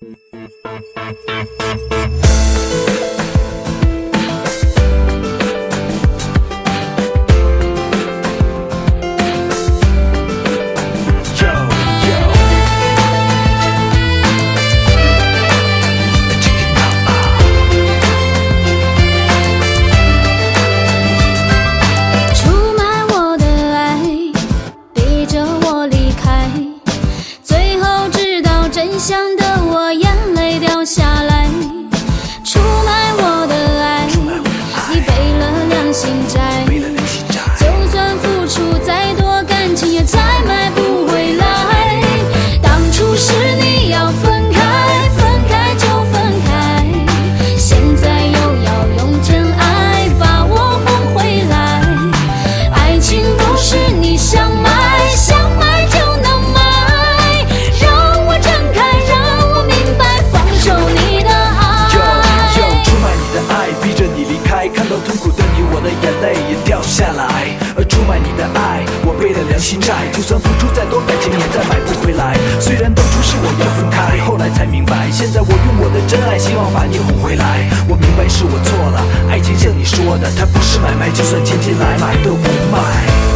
真相的我眼泪掉下来，出卖我的爱，你背了良心债，就算付出再多感情也再买不回来。当初是你要分开，分开就分开，现在又要用真爱把我哄回来。爱情不是你想买，想买就能买， 看到痛苦的你，我的眼泪也掉下来。而出卖你的爱，我背了良心债，就算付出再多感情也再买不回来。虽然当初是我要分开，后来才明白，现在我用我的真爱希望把你哄回来。我明白是我错了，爱情像你说的，它不是买卖，就算钱钱来买都不卖。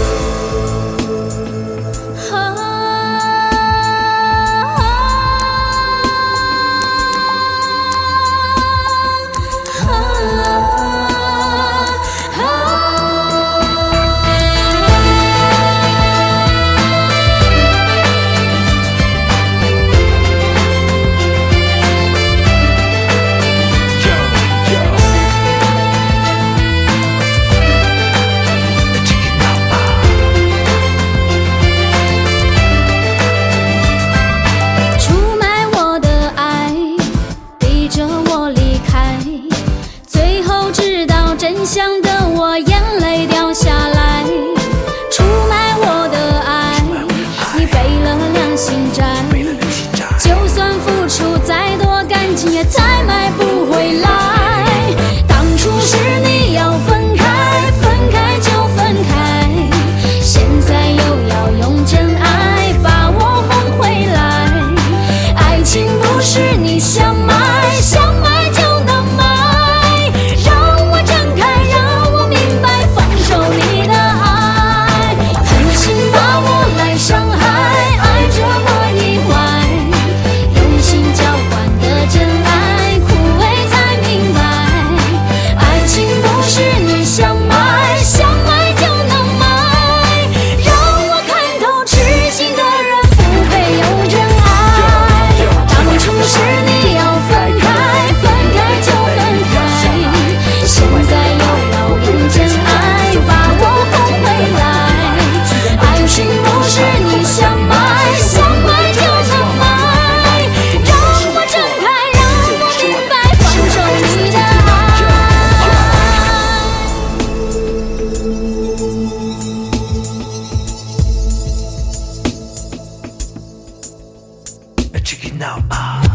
真相的我眼泪掉下来，出卖我的爱，你背了良心债，就算付出再多感情也再买不回来。当初是你要分开，分开就分开，现在又要用真爱把我哄回来。爱情不是你想买，想买就能买， Check it out.